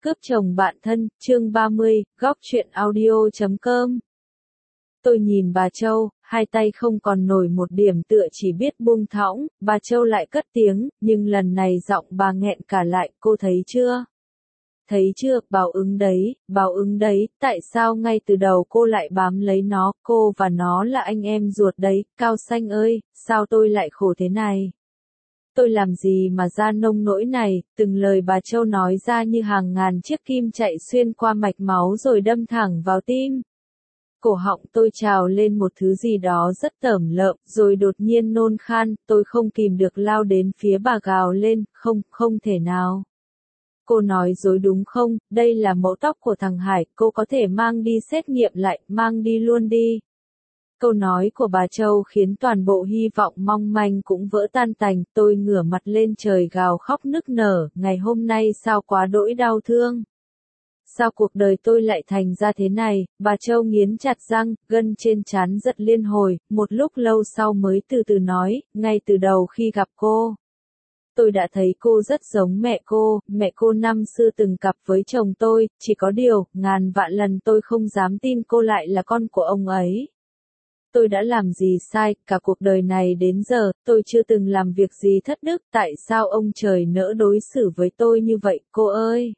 Cướp chồng bạn thân, chương 30, góc truyện audio.com. Tôi nhìn bà Châu, hai tay không còn nổi một điểm tựa chỉ biết buông thõng, bà Châu lại cất tiếng, nhưng lần này giọng bà nghẹn cả lại, cô thấy chưa? Thấy chưa, báo ứng đấy, tại sao ngay từ đầu cô lại bám lấy nó, cô và nó là anh em ruột đấy, Cao Xanh ơi, sao tôi lại khổ thế này? Tôi làm gì mà ra nông nỗi này, từng lời bà Châu nói ra như hàng ngàn chiếc kim chạy xuyên qua mạch máu rồi đâm thẳng vào tim. Cổ họng tôi trào lên một thứ gì đó rất tởm lợm, rồi đột nhiên nôn khan, tôi không kìm được lao đến phía bà gào lên, không thể nào. Cô nói dối đúng không, đây là mẫu tóc của thằng Hải, cô có thể mang đi xét nghiệm lại, mang đi luôn đi. Câu nói của bà Châu khiến toàn bộ hy vọng mong manh cũng vỡ tan tành, tôi ngửa mặt lên trời gào khóc nức nở, ngày hôm nay sao quá đỗi đau thương. Sao cuộc đời tôi lại thành ra thế này, bà Châu nghiến chặt răng, gân trên trán giật liên hồi, một lúc lâu sau mới từ từ nói, ngay từ đầu khi gặp cô. Tôi đã thấy cô rất giống mẹ cô năm xưa từng cặp với chồng tôi, chỉ có điều, ngàn vạn lần tôi không dám tin cô lại là con của ông ấy. Tôi đã làm gì sai, cả cuộc đời này đến giờ, tôi chưa từng làm việc gì thất đức, tại sao ông trời nỡ đối xử với tôi như vậy, cô ơi?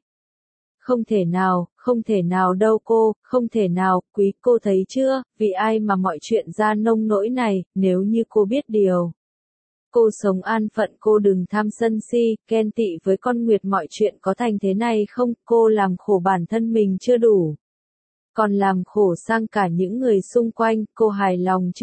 Không thể nào đâu cô, không thể nào, quý, cô thấy chưa, vì ai mà mọi chuyện ra nông nỗi này, nếu như cô biết điều. Cô sống an phận, cô đừng tham sân si, ghen tị với con Nguyệt, mọi chuyện có thành thế này không, cô làm khổ bản thân mình chưa đủ. Còn làm khổ sang cả những người xung quanh, cô hài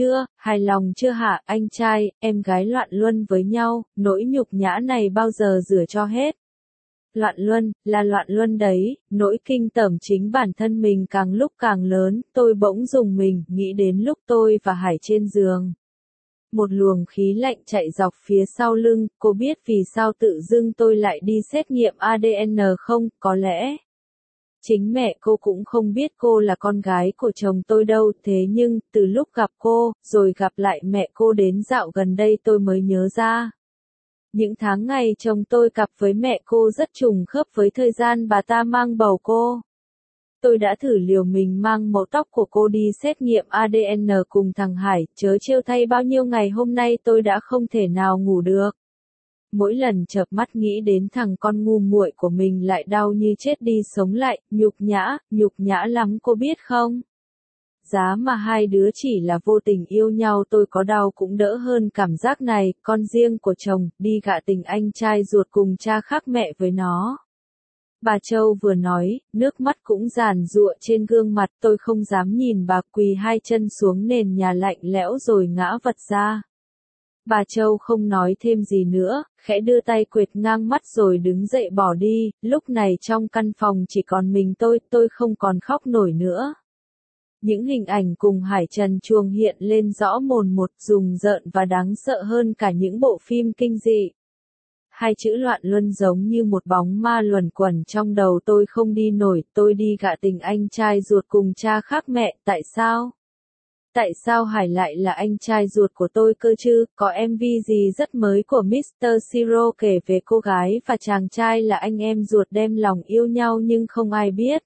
lòng chưa hả, anh trai, em gái loạn luân với nhau, nỗi nhục nhã này bao giờ rửa cho hết. Loạn luân đấy, nỗi kinh tởm chính bản thân mình càng lúc càng lớn, tôi bỗng rùng mình, nghĩ đến lúc tôi và Hải trên giường. Một luồng khí lạnh chạy dọc phía sau lưng, cô biết vì sao tự dưng tôi lại đi xét nghiệm ADN không, có lẽ. Chính mẹ cô cũng không biết cô là con gái của chồng tôi đâu, thế nhưng, từ lúc gặp cô, rồi gặp lại mẹ cô đến dạo gần đây tôi mới nhớ ra. Những tháng ngày chồng tôi cặp với mẹ cô rất trùng khớp với thời gian bà ta mang bầu cô. Tôi đã thử liều mình mang mẫu tóc của cô đi xét nghiệm ADN cùng thằng Hải, chớ trêu thay bao nhiêu ngày hôm nay tôi đã không thể nào ngủ được. Mỗi lần chợp mắt nghĩ đến thằng con ngu muội của mình lại đau như chết đi sống lại, nhục nhã lắm cô biết không? Giá mà hai đứa chỉ là vô tình yêu nhau tôi có đau cũng đỡ hơn cảm giác này, con riêng của chồng, đi gạ tình anh trai ruột cùng cha khác mẹ với nó. Bà Châu vừa nói, nước mắt cũng giàn giụa trên gương mặt, tôi không dám nhìn bà, quỳ hai chân xuống nền nhà lạnh lẽo rồi ngã vật ra. Bà Châu không nói thêm gì nữa, khẽ đưa tay quệt ngang mắt rồi đứng dậy bỏ đi, lúc này trong căn phòng chỉ còn mình tôi không còn khóc nổi nữa. Những hình ảnh cùng Hải trần truồng hiện lên rõ mồn một, rùng rợn và đáng sợ hơn cả những bộ phim kinh dị. Hai chữ loạn luân giống như một bóng ma luẩn quẩn trong đầu tôi không đi nổi, tôi đi gạ tình anh trai ruột cùng cha khác mẹ, tại sao? Tại sao Hải lại là anh trai ruột của tôi cơ chứ, có MV gì rất mới của Mr. Siro kể về cô gái và chàng trai là anh em ruột đem lòng yêu nhau nhưng không ai biết.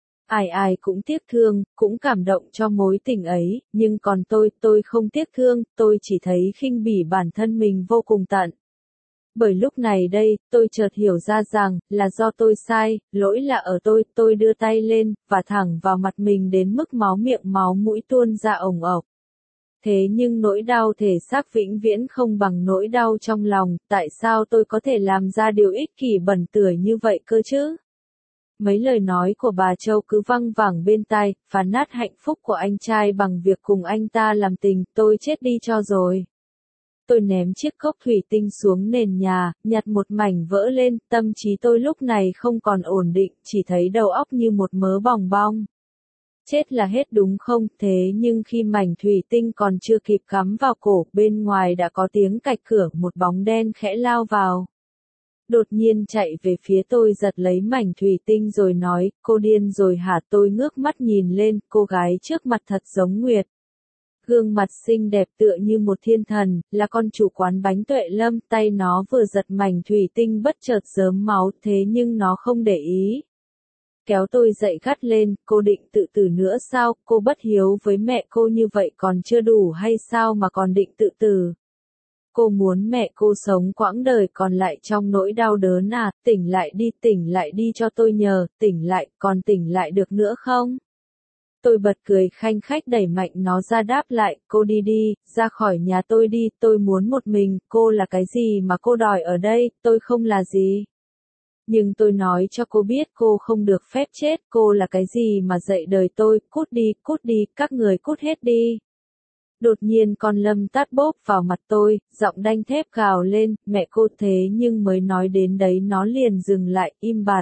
Ai cũng tiếc thương, cũng cảm động cho mối tình ấy, nhưng còn tôi không tiếc thương, tôi chỉ thấy khinh bỉ bản thân mình vô cùng tận. Bởi lúc này đây, tôi chợt hiểu ra rằng, là do tôi sai, lỗi là ở tôi đưa tay lên, và thẳng vào mặt mình đến mức máu miệng máu mũi tuôn ra ồng ộc. Thế nhưng nỗi đau thể xác vĩnh viễn không bằng nỗi đau trong lòng, tại sao tôi có thể làm ra điều ích kỷ bẩn tưởi như vậy cơ chứ? Mấy lời nói của bà Châu cứ văng vẳng bên tai, phá nát hạnh phúc của anh trai bằng việc cùng anh ta làm tình, tôi chết đi cho rồi. Tôi ném chiếc cốc thủy tinh xuống nền nhà, nhặt một mảnh vỡ lên, tâm trí tôi lúc này không còn ổn định, chỉ thấy đầu óc như một mớ bòng bong. Chết là hết đúng không, thế nhưng khi mảnh thủy tinh còn chưa kịp cắm vào cổ, bên ngoài đã có tiếng cạch cửa, một bóng đen khẽ lao vào. Đột nhiên chạy về phía tôi giật lấy mảnh thủy tinh rồi nói, cô điên rồi hả? Tôi ngước mắt nhìn lên, cô gái trước mặt thật giống Nguyệt. Gương mặt xinh đẹp tựa như một thiên thần, là con chủ quán bánh Tuệ Lâm, tay nó vừa giật mảnh thủy tinh bất chợt rớm máu, thế nhưng nó không để ý. kéo tôi dậy gắt lên, cô định tự tử nữa sao, cô bất hiếu với mẹ cô như vậy còn chưa đủ hay sao mà còn định tự tử. Cô muốn mẹ cô sống quãng đời còn lại trong nỗi đau đớn à, tỉnh lại đi cho tôi nhờ, tỉnh lại, còn tỉnh lại được nữa không? Tôi bật cười khanh khách đẩy mạnh nó ra đáp lại, cô đi đi, ra khỏi nhà tôi đi, tôi muốn một mình, cô là cái gì mà cô đòi ở đây, tôi không là gì. Nhưng tôi nói cho cô biết cô không được phép chết, cô là cái gì mà dạy đời tôi, cút đi, các người cút hết đi. Đột nhiên con Lâm tát bốp vào mặt tôi, giọng đanh thép gào lên, mẹ cô thế nhưng mới nói đến đấy nó liền dừng lại, im bặt.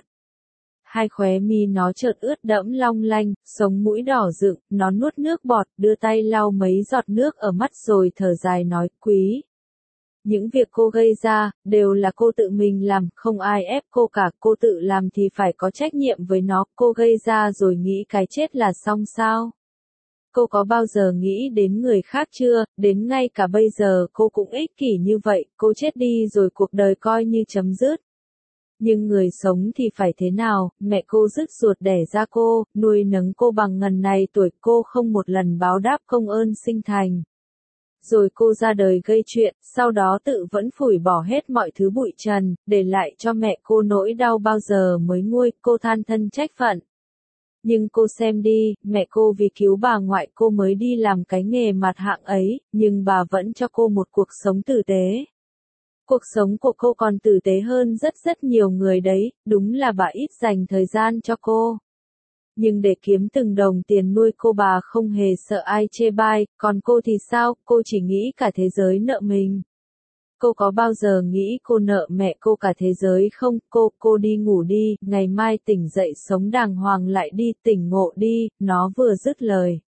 Hai khóe mi nó chợt ướt đẫm long lanh, sống mũi đỏ rực, nó nuốt nước bọt, đưa tay lau mấy giọt nước ở mắt rồi thở dài nói, Quý. Những việc cô gây ra, đều là cô tự mình làm, không ai ép cô cả, cô tự làm thì phải có trách nhiệm với nó, cô gây ra rồi nghĩ cái chết là xong sao? Cô có bao giờ nghĩ đến người khác chưa, đến ngay cả bây giờ cô cũng ích kỷ như vậy, cô chết đi rồi cuộc đời coi như chấm dứt. Nhưng người sống thì phải thế nào, mẹ cô rứt ruột đẻ ra cô, nuôi nấng cô bằng ngần này tuổi cô không một lần báo đáp công ơn sinh thành. Rồi cô ra đời gây chuyện, sau đó tự vẫn phủi bỏ hết mọi thứ bụi trần, để lại cho mẹ cô nỗi đau bao giờ mới nguôi, cô than thân trách phận. Nhưng cô xem đi, mẹ cô vì cứu bà ngoại cô mới đi làm cái nghề mặt hạng ấy, nhưng bà vẫn cho cô một cuộc sống tử tế. Cuộc sống của cô còn tử tế hơn rất nhiều người đấy, đúng là bà ít dành thời gian cho cô. Nhưng để kiếm từng đồng tiền nuôi cô bà không hề sợ ai chê bai, còn cô thì sao, cô chỉ nghĩ cả thế giới nợ mình. Cô có bao giờ nghĩ cô nợ mẹ cô cả thế giới không? Cô đi ngủ đi, ngày mai tỉnh dậy sống đàng hoàng lại đi, tỉnh ngộ đi, nó vừa dứt lời.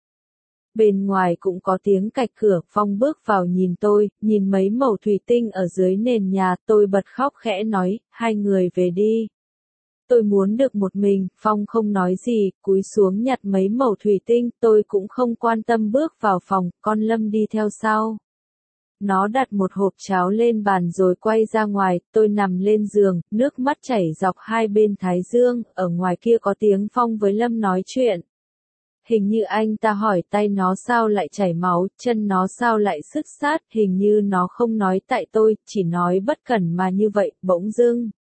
Bên ngoài cũng có tiếng cạch cửa, Phong bước vào nhìn tôi, nhìn mấy mẩu thủy tinh ở dưới nền nhà, tôi bật khóc khẽ nói, hai người về đi. Tôi muốn được một mình, Phong không nói gì, cúi xuống nhặt mấy mẩu thủy tinh, tôi cũng không quan tâm bước vào phòng, con Lâm đi theo sau. Nó đặt một hộp cháo lên bàn rồi quay ra ngoài, tôi nằm lên giường, nước mắt chảy dọc hai bên thái dương, ở ngoài kia có tiếng Phong với Lâm nói chuyện. Hình như anh ta hỏi tay nó sao lại chảy máu, chân nó sao lại sứt xát, hình như nó không nói tại tôi, chỉ nói bất cẩn mà như vậy, bỗng dưng.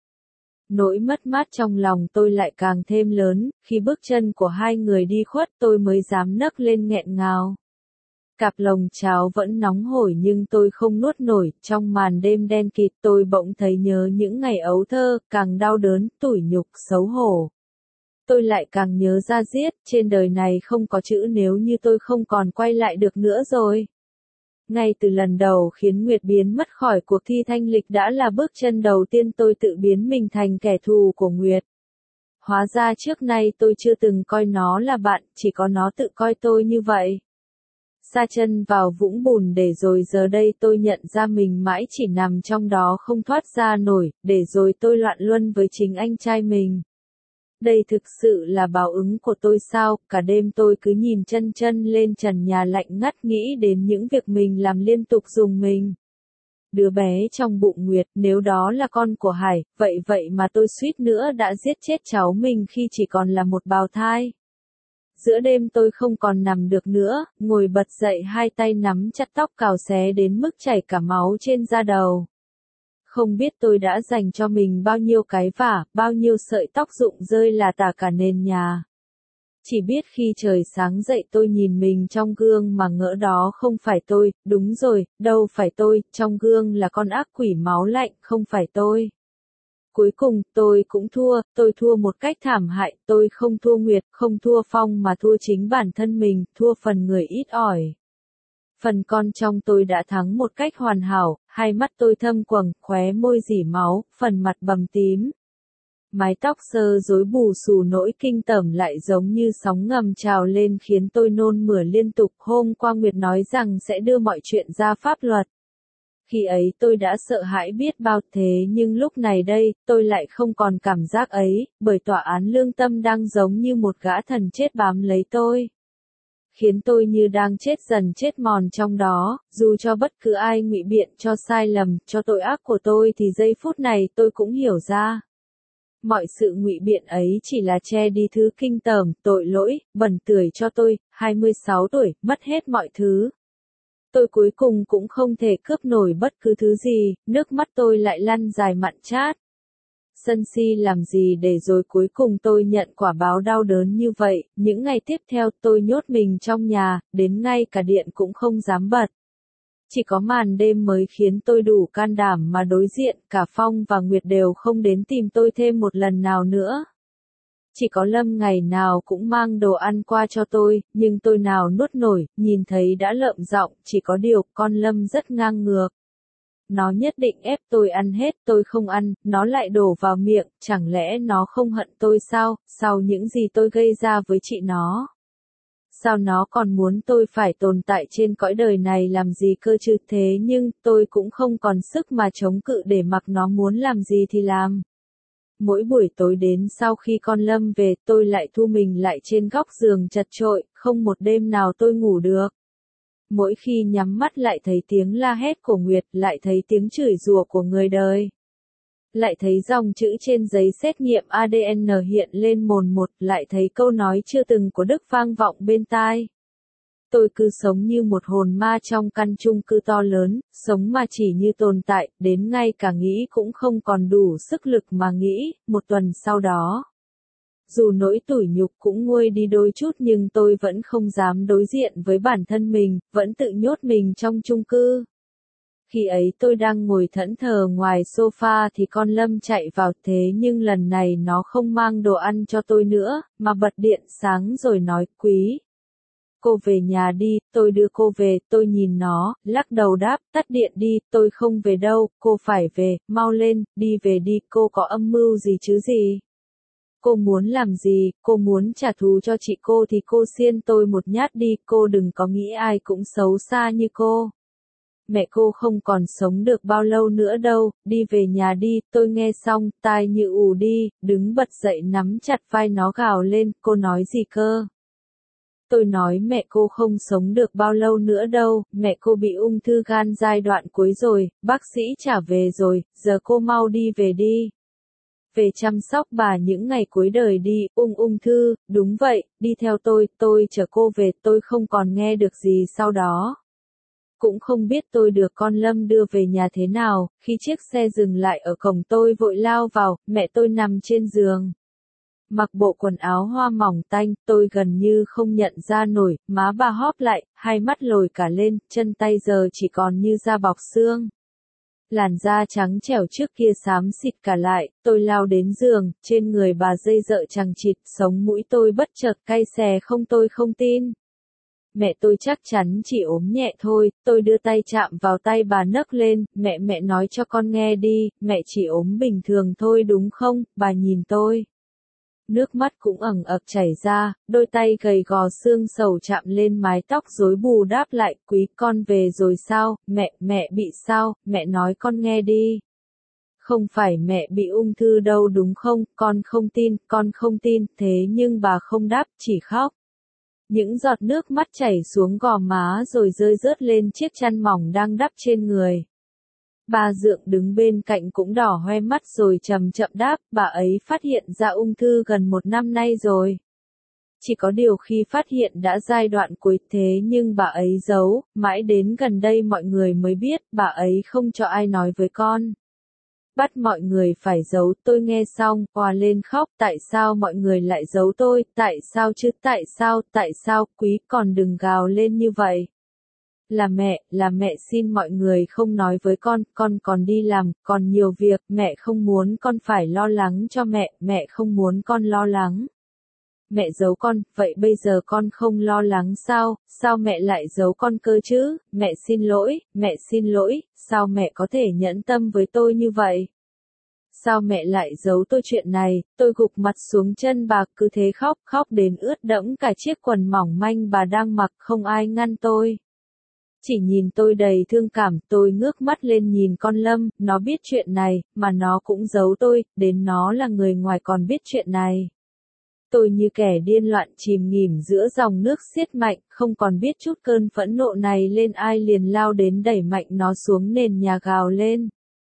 Nỗi mất mát trong lòng tôi lại càng thêm lớn, khi bước chân của hai người đi khuất tôi mới dám nấc lên nghẹn ngào. Cặp lồng cháo vẫn nóng hổi nhưng tôi không nuốt nổi, trong màn đêm đen kịt tôi bỗng thấy nhớ những ngày ấu thơ, càng đau đớn, tủi nhục, xấu hổ. Tôi lại càng nhớ ra giết, trên đời này không có chữ nếu như tôi không còn quay lại được nữa rồi. Ngay từ lần đầu khiến Nguyệt biến mất khỏi cuộc thi thanh lịch đã là bước chân đầu tiên tôi tự biến mình thành kẻ thù của Nguyệt. Hóa ra trước nay tôi chưa từng coi nó là bạn, chỉ có nó tự coi tôi như vậy. Sa chân vào vũng bùn để rồi giờ đây tôi nhận ra mình mãi chỉ nằm trong đó không thoát ra nổi, để rồi tôi loạn luân với chính anh trai mình. Đây thực sự là báo ứng của tôi sao, cả đêm tôi cứ nhìn chân lên trần nhà lạnh ngắt nghĩ đến những việc mình làm liên tục dùng mình. Đứa bé trong bụng Nguyệt, nếu đó là con của Hải, vậy mà tôi suýt nữa đã giết chết cháu mình khi chỉ còn là một bào thai. Giữa đêm tôi không còn nằm được nữa, ngồi bật dậy hai tay nắm chặt tóc cào xé đến mức chảy cả máu trên da đầu. Không biết tôi đã dành cho mình bao nhiêu cái vả, bao nhiêu sợi tóc rụng rơi là tả cả nền nhà. Chỉ biết khi trời sáng dậy tôi nhìn mình trong gương mà ngỡ đó không phải tôi, đúng rồi, đâu phải tôi, trong gương là con ác quỷ máu lạnh, không phải tôi. Cuối cùng, tôi cũng thua, tôi thua một cách thảm hại, tôi không thua Nguyệt, không thua Phong mà thua chính bản thân mình, thua phần người ít ỏi. Phần con trong tôi đã thắng một cách hoàn hảo, hai mắt tôi thâm quầng, khóe môi rỉ máu, phần mặt bầm tím. Mái tóc sơ rối bù xù nỗi kinh tởm lại giống như sóng ngầm trào lên khiến tôi nôn mửa liên tục. Hôm qua Nguyệt nói rằng sẽ đưa mọi chuyện ra pháp luật. Khi ấy tôi đã sợ hãi biết bao, thế nhưng lúc này đây, tôi lại không còn cảm giác ấy, bởi tòa án lương tâm đang giống như một gã thần chết bám lấy tôi. Khiến tôi như đang chết dần chết mòn trong đó, dù cho bất cứ ai ngụy biện cho sai lầm, cho tội ác của tôi thì giây phút này tôi cũng hiểu ra. Mọi sự ngụy biện ấy chỉ là che đi thứ kinh tởm, tội lỗi, bẩn tưởi cho tôi, 26 tuổi, mất hết mọi thứ. Tôi cuối cùng cũng không thể cướp nổi bất cứ thứ gì, nước mắt tôi lại lăn dài mặn chát. Sân si làm gì để rồi cuối cùng tôi nhận quả báo đau đớn như vậy, những ngày tiếp theo tôi nhốt mình trong nhà, đến ngay cả điện cũng không dám bật. Chỉ có màn đêm mới khiến tôi đủ can đảm mà đối diện, cả Phong và Nguyệt đều không đến tìm tôi thêm một lần nào nữa. Chỉ có Lâm ngày nào cũng mang đồ ăn qua cho tôi, nhưng tôi nào nuốt nổi, nhìn thấy đã lợm giọng, chỉ có điều con Lâm rất ngang ngược. Nó nhất định ép tôi ăn hết, tôi không ăn, nó lại đổ vào miệng, chẳng lẽ nó không hận tôi sao, sau những gì tôi gây ra với chị nó? Sao nó còn muốn tôi phải tồn tại trên cõi đời này làm gì cơ chứ, thế nhưng tôi cũng không còn sức mà chống cự để mặc nó muốn làm gì thì làm. Mỗi buổi tối đến sau khi con Lâm về tôi lại thu mình lại trên góc giường chật chội, không một đêm nào tôi ngủ được. Mỗi khi nhắm mắt lại thấy tiếng la hét của Nguyệt, lại thấy tiếng chửi rủa của người đời. Lại thấy dòng chữ trên giấy xét nghiệm ADN hiện lên mồn một, lại thấy câu nói chưa từng của Đức vang vọng bên tai. Tôi cứ sống như một hồn ma trong căn chung cư to lớn, sống mà chỉ như tồn tại, đến ngay cả nghĩ cũng không còn đủ sức lực mà nghĩ. Một tuần sau đó, dù nỗi tủi nhục cũng nguôi đi đôi chút nhưng tôi vẫn không dám đối diện với bản thân mình, vẫn tự nhốt mình trong chung cư. Khi ấy tôi đang ngồi thẫn thờ ngoài sofa thì con Lâm chạy vào, thế nhưng lần này nó không mang đồ ăn cho tôi nữa, mà bật điện sáng rồi nói, Quý. Cô về nhà đi, tôi đưa cô về, tôi nhìn nó, lắc đầu đáp, tắt điện đi, tôi không về đâu, cô phải về, mau lên, đi về đi, cô có âm mưu gì chứ gì? Cô muốn làm gì, cô muốn trả thù cho chị cô thì cô xiên tôi một nhát đi, cô đừng có nghĩ ai cũng xấu xa như cô. Mẹ cô không còn sống được bao lâu nữa đâu, đi về nhà đi, tôi nghe xong, tai như ù đi, đứng bật dậy nắm chặt vai nó gào lên, cô nói gì cơ? Tôi nói mẹ cô không sống được bao lâu nữa đâu, mẹ cô bị ung thư gan giai đoạn cuối rồi, bác sĩ trả về rồi, giờ cô mau đi về đi. Về chăm sóc bà những ngày cuối đời đi, ung thư, đúng vậy, đi theo tôi chở cô về, tôi không còn nghe được gì sau đó. Cũng không biết tôi được con Lâm đưa về nhà thế nào, khi chiếc xe dừng lại ở cổng tôi vội lao vào, mẹ tôi nằm trên giường. Mặc bộ quần áo hoa mỏng tanh, tôi gần như không nhận ra nổi, má bà hóp lại, hai mắt lồi cả lên, chân tay giờ chỉ còn như da bọc xương. Làn da trắng trẻo trước kia xám xịt cả lại, tôi lao đến giường, trên người bà dây dợ chằng chịt, sống mũi tôi bất chợt cay xè không tôi không tin. Mẹ tôi chắc chắn chỉ ốm nhẹ thôi, tôi đưa tay chạm vào tay bà nấc lên, mẹ nói cho con nghe đi, mẹ chỉ ốm bình thường thôi đúng không, bà nhìn tôi. Nước mắt cũng ẩn ực chảy ra, đôi tay gầy gò xương sầu chạm lên mái tóc rối bù đáp lại, Quý con về rồi sao, mẹ bị sao, mẹ nói con nghe đi. Không phải mẹ bị ung thư đâu đúng không, con không tin, thế nhưng bà không đáp, chỉ khóc. Những giọt nước mắt chảy xuống gò má rồi rơi rớt lên chiếc chăn mỏng đang đắp trên người. Bà Dượng đứng bên cạnh cũng đỏ hoe mắt rồi chậm chậm đáp, bà ấy phát hiện ra ung thư gần 1 năm nay rồi. Chỉ có điều khi phát hiện đã giai đoạn cuối thế nhưng bà ấy giấu, mãi đến gần đây mọi người mới biết, bà ấy không cho ai nói với con. Bắt mọi người phải giấu, tôi nghe xong, òa lên khóc, tại sao mọi người lại giấu tôi, tại sao chứ, tại sao, Quý còn đừng gào lên như vậy. Là mẹ xin mọi người không nói với con còn đi làm, còn nhiều việc, mẹ không muốn con phải lo lắng cho mẹ không muốn con lo lắng. Mẹ giấu con, vậy bây giờ con không lo lắng sao mẹ lại giấu con cơ chứ, mẹ xin lỗi, sao mẹ có thể nhẫn tâm với tôi như vậy? Sao mẹ lại giấu tôi chuyện này, tôi gục mặt xuống chân bà cứ thế khóc đến ướt đẫm cả chiếc quần mỏng manh bà đang mặc không ai ngăn tôi. Chỉ nhìn tôi đầy thương cảm, tôi ngước mắt lên nhìn con Lâm, nó biết chuyện này, mà nó cũng giấu tôi, đến nó là người ngoài còn biết chuyện này. Tôi như kẻ điên loạn chìm nghỉm giữa dòng nước xiết mạnh, không còn biết chút cơn phẫn nộ này lên ai liền lao đến đẩy mạnh nó xuống nền nhà gào lên.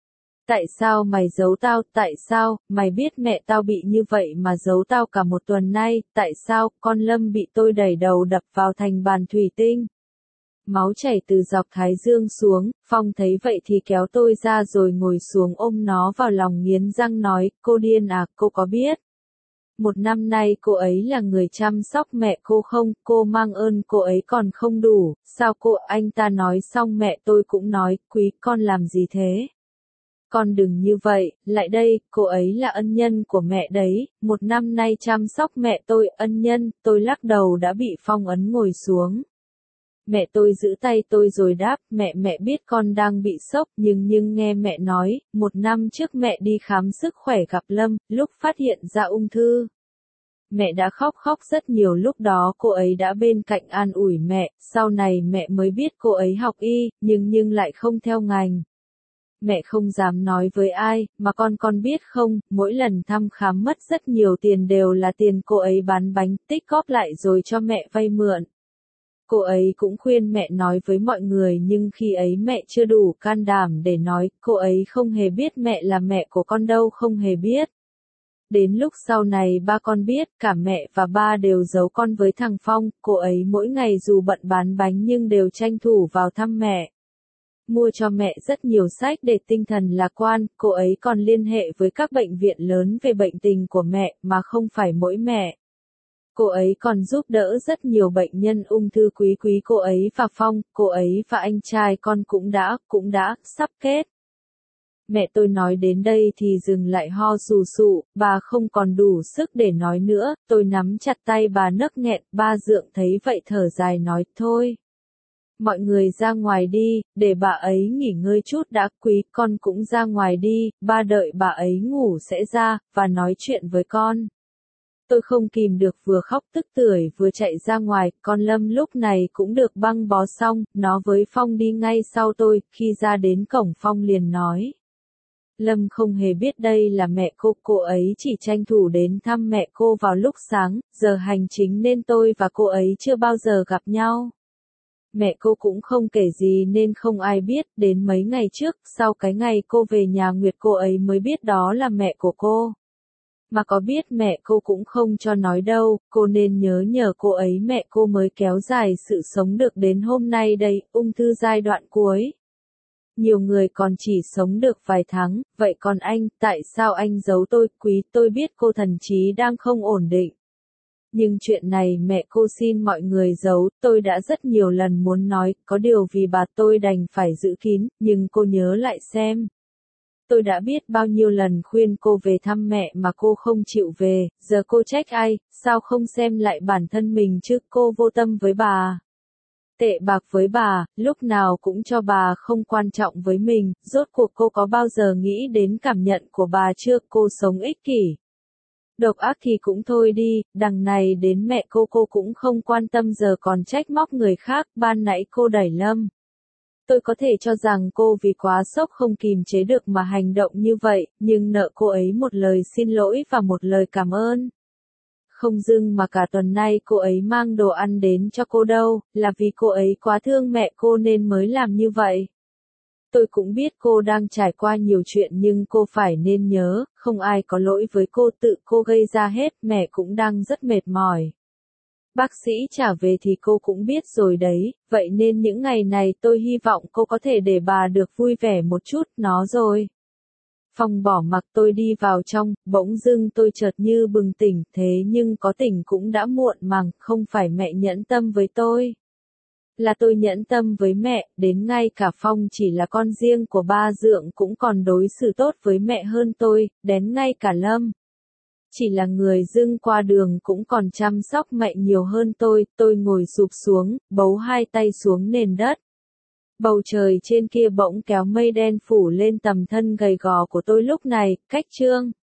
Tại sao mày giấu tao, tại sao, mày biết mẹ tao bị như vậy mà giấu tao cả một tuần nay, tại sao, con Lâm bị tôi đẩy đầu đập vào thành bàn thủy tinh. Máu chảy từ dọc thái dương xuống, Phong thấy vậy thì kéo tôi ra rồi ngồi xuống ôm nó vào lòng nghiến răng nói, cô điên à, cô có biết. Một năm nay cô ấy là người chăm sóc mẹ cô không, cô mang ơn cô ấy còn không đủ, sao cô, anh ta nói xong mẹ tôi cũng nói, Quý con làm gì thế? Con đừng như vậy, lại đây, cô ấy là ân nhân của mẹ đấy, một năm nay chăm sóc mẹ tôi, ân nhân, tôi lắc đầu đã bị Phong ấn ngồi xuống. Mẹ tôi giữ tay tôi rồi đáp, mẹ biết con đang bị sốc nhưng nghe mẹ nói, một năm trước mẹ đi khám sức khỏe gặp Lâm, lúc phát hiện ra ung thư. Mẹ đã khóc rất nhiều lúc đó cô ấy đã bên cạnh an ủi mẹ, sau này mẹ mới biết cô ấy học y, nhưng lại không theo ngành. Mẹ không dám nói với ai, mà con biết không, mỗi lần thăm khám mất rất nhiều tiền đều là tiền cô ấy bán bánh, tích góp lại rồi cho mẹ vay mượn. Cô ấy cũng khuyên mẹ nói với mọi người nhưng khi ấy mẹ chưa đủ can đảm để nói, cô ấy không hề biết mẹ là mẹ của con đâu, không hề biết. Đến lúc sau này ba con biết, cả mẹ và ba đều giấu con với thằng Phong, cô ấy mỗi ngày dù bận bán bánh nhưng đều tranh thủ vào thăm mẹ. Mua cho mẹ rất nhiều sách để tinh thần lạc quan, cô ấy còn liên hệ với các bệnh viện lớn về bệnh tình của mẹ, mà không phải mỗi mẹ. Cô ấy còn giúp đỡ rất nhiều bệnh nhân ung thư quý cô ấy và Phong, cô ấy và anh trai con cũng đã, sắp kết. Mẹ tôi nói đến đây thì dừng lại ho sù sụ, bà không còn đủ sức để nói nữa, tôi nắm chặt tay bà nấc nghẹn, ba Dượng thấy vậy thở dài nói, thôi. Mọi người ra ngoài đi, để bà ấy nghỉ ngơi chút đã, Quý, con cũng ra ngoài đi, ba đợi bà ấy ngủ sẽ ra, và nói chuyện với con. Tôi không kìm được vừa khóc tức tưởi vừa chạy ra ngoài, con Lâm lúc này cũng được băng bó xong, nó với Phong đi ngay sau tôi, khi ra đến cổng Phong liền nói. Lâm không hề biết đây là mẹ cô ấy chỉ tranh thủ đến thăm mẹ cô vào lúc sáng, giờ hành chính nên tôi và cô ấy chưa bao giờ gặp nhau. Mẹ cô cũng không kể gì nên không ai biết, đến mấy ngày trước, sau cái ngày cô về nhà Nguyệt cô ấy mới biết đó là mẹ của cô. Mà có biết mẹ cô cũng không cho nói đâu, cô nên nhờ cô ấy mẹ cô mới kéo dài sự sống được đến hôm nay đây, ung thư giai đoạn cuối. Nhiều người còn chỉ sống được vài tháng, vậy còn anh, tại sao anh giấu tôi, Quý, tôi biết cô thần trí đang không ổn định. Nhưng chuyện này mẹ cô xin mọi người giấu, tôi đã rất nhiều lần muốn nói, có điều vì bà tôi đành phải giữ kín, nhưng cô nhớ lại xem. Tôi đã biết bao nhiêu lần khuyên cô về thăm mẹ mà cô không chịu về, giờ cô trách ai, sao không xem lại bản thân mình chứ, cô vô tâm với bà. Tệ bạc với bà, lúc nào cũng cho bà không quan trọng với mình, rốt cuộc cô có bao giờ nghĩ đến cảm nhận của bà chưa, cô sống ích kỷ. Độc ác thì cũng thôi đi, đằng này đến mẹ cô cũng không quan tâm giờ còn trách móc người khác, ban nãy cô đẩy Lâm. Tôi có thể cho rằng cô vì quá sốc không kìm chế được mà hành động như vậy, nhưng nợ cô ấy một lời xin lỗi và một lời cảm ơn. Không dưng mà cả tuần nay cô ấy mang đồ ăn đến cho cô đâu, là vì cô ấy quá thương mẹ cô nên mới làm như vậy. Tôi cũng biết cô đang trải qua nhiều chuyện nhưng cô phải nên nhớ, không ai có lỗi với cô, tự cô gây ra hết, mẹ cũng đang rất mệt mỏi. Bác sĩ trả về thì cô cũng biết rồi đấy, vậy nên những ngày này tôi hy vọng cô có thể để bà được vui vẻ một chút, nó rồi. Phong bỏ mặc tôi đi vào trong, bỗng dưng tôi chợt như bừng tỉnh, thế nhưng có tỉnh cũng đã muộn màng, không phải mẹ nhẫn tâm với tôi. Là tôi nhẫn tâm với mẹ, đến ngay cả Phong chỉ là con riêng của ba Dượng cũng còn đối xử tốt với mẹ hơn tôi, đến ngay cả Lâm. Chỉ là người dưng qua đường cũng còn chăm sóc mẹ nhiều hơn tôi ngồi sụp xuống, bấu hai tay xuống nền đất. Bầu trời trên kia bỗng kéo mây đen phủ lên tầm thân gầy gò của tôi lúc này, cách trương.